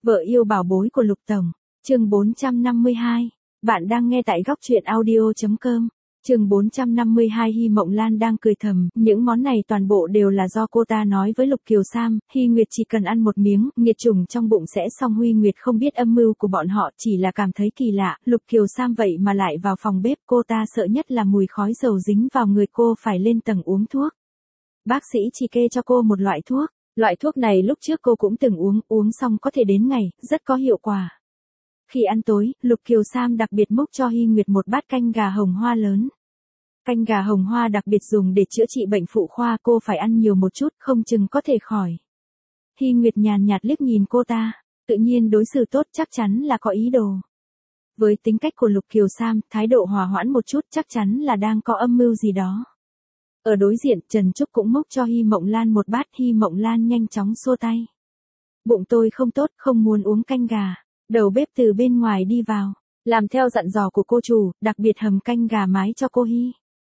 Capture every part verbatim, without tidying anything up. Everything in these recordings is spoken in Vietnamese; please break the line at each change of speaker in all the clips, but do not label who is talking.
Vợ yêu bảo bối của Lục Tổng, chương bốn trăm năm mươi hai. Bạn đang nghe tại góc truyện audio chấm com. Chương bốn trăm năm mươi hai. Hy Mộng Lan đang cười thầm, những món này toàn bộ đều là do cô ta nói với Lục Kiều Sam, Hy Nguyệt chỉ cần ăn một miếng, nghiệt chủng trong bụng sẽ xong. Huy Nguyệt không biết âm mưu của bọn họ, chỉ là cảm thấy kỳ lạ, Lục Kiều Sam vậy mà lại vào phòng bếp, cô ta sợ nhất là mùi khói dầu dính vào người, cô phải lên tầng uống thuốc. Bác sĩ chỉ kê cho cô một loại thuốc, loại thuốc này lúc trước cô cũng từng uống, uống xong có thể đến ngày, rất có hiệu quả. Khi ăn tối, Lục Kiều Sam đặc biệt múc cho Hy Nguyệt một bát canh gà hồng hoa lớn. Canh gà hồng hoa đặc biệt dùng để chữa trị bệnh phụ khoa, cô phải ăn nhiều một chút, không chừng có thể khỏi. Hy Nguyệt nhàn nhạt liếc nhìn cô ta, tự nhiên đối xử tốt, chắc chắn là có ý đồ. Với tính cách của Lục Kiều Sam, thái độ hòa hoãn một chút chắc chắn là đang có âm mưu gì đó. Ở đối diện, Trần Trúc cũng múc cho Hy Mộng Lan một bát, Hy Mộng Lan nhanh chóng xua tay. Bụng tôi không tốt, không muốn uống canh gà. Đầu bếp từ bên ngoài đi vào, làm theo dặn dò của cô chủ, đặc biệt hầm canh gà mái cho cô Hy.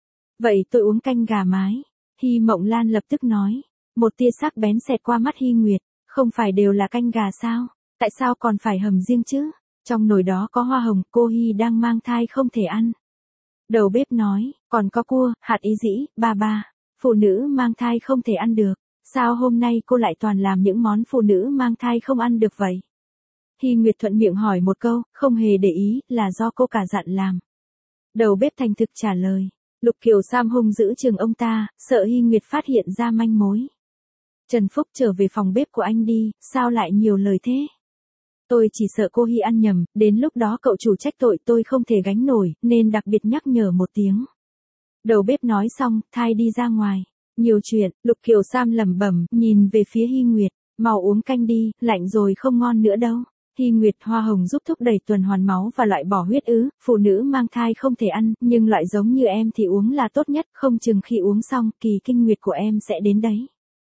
Vậy tôi uống canh gà mái. Hy Mộng Lan lập tức nói. Một tia sắc bén xẹt qua mắt Hy Nguyệt, không phải đều là canh gà sao? Tại sao còn phải hầm riêng chứ? Trong nồi đó có hoa hồng, cô Hy đang mang thai không thể ăn. Đầu bếp nói, còn có cua, hạt ý dĩ, ba ba. Phụ nữ mang thai không thể ăn được. Sao hôm nay cô lại toàn làm những món phụ nữ mang thai không ăn được vậy? Hy Nguyệt thuận miệng hỏi một câu, không hề để ý, là do cô cả dặn làm. Đầu bếp thành thực trả lời. Lục Kiều Sam hung dữ chừng ông ta, sợ Hy Nguyệt phát hiện ra manh mối. Trần Phúc, trở về phòng bếp của anh đi, sao lại nhiều lời thế? Tôi chỉ sợ cô Hy ăn nhầm, đến lúc đó cậu chủ trách tội tôi không thể gánh nổi, nên đặc biệt nhắc nhở một tiếng. Đầu bếp nói xong, thai đi ra ngoài. Nhiều chuyện, Lục Kiều Sam lẩm bẩm, nhìn về phía Hy Nguyệt, mau uống canh đi, lạnh rồi không ngon nữa đâu. Hy Nguyệt, hoa hồng giúp thúc đẩy tuần hoàn máu và loại bỏ huyết ứ, phụ nữ mang thai không thể ăn, nhưng loại giống như em thì uống là tốt nhất, không chừng khi uống xong, kỳ kinh nguyệt của em sẽ đến đấy.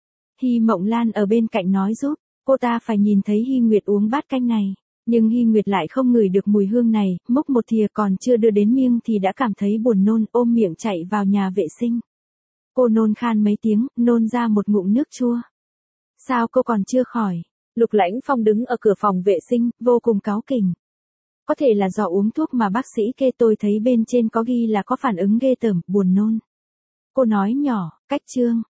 Hy Mộng Lan ở bên cạnh nói giúp, cô ta phải nhìn thấy Hy Nguyệt uống bát canh này, nhưng Hy Nguyệt lại không ngửi được mùi hương này, múc một thìa còn chưa đưa đến miệng thì đã cảm thấy buồn nôn, ôm miệng chạy vào nhà vệ sinh. Cô nôn khan mấy tiếng, nôn ra một ngụm nước chua. Sao cô còn chưa khỏi? Lục Lãnh Phong đứng ở cửa phòng vệ sinh, vô cùng cáu kỉnh. Có thể là do uống thuốc mà bác sĩ kê, tôi thấy bên trên có ghi là có phản ứng ghê tởm, buồn nôn. Cô nói nhỏ, cách chương,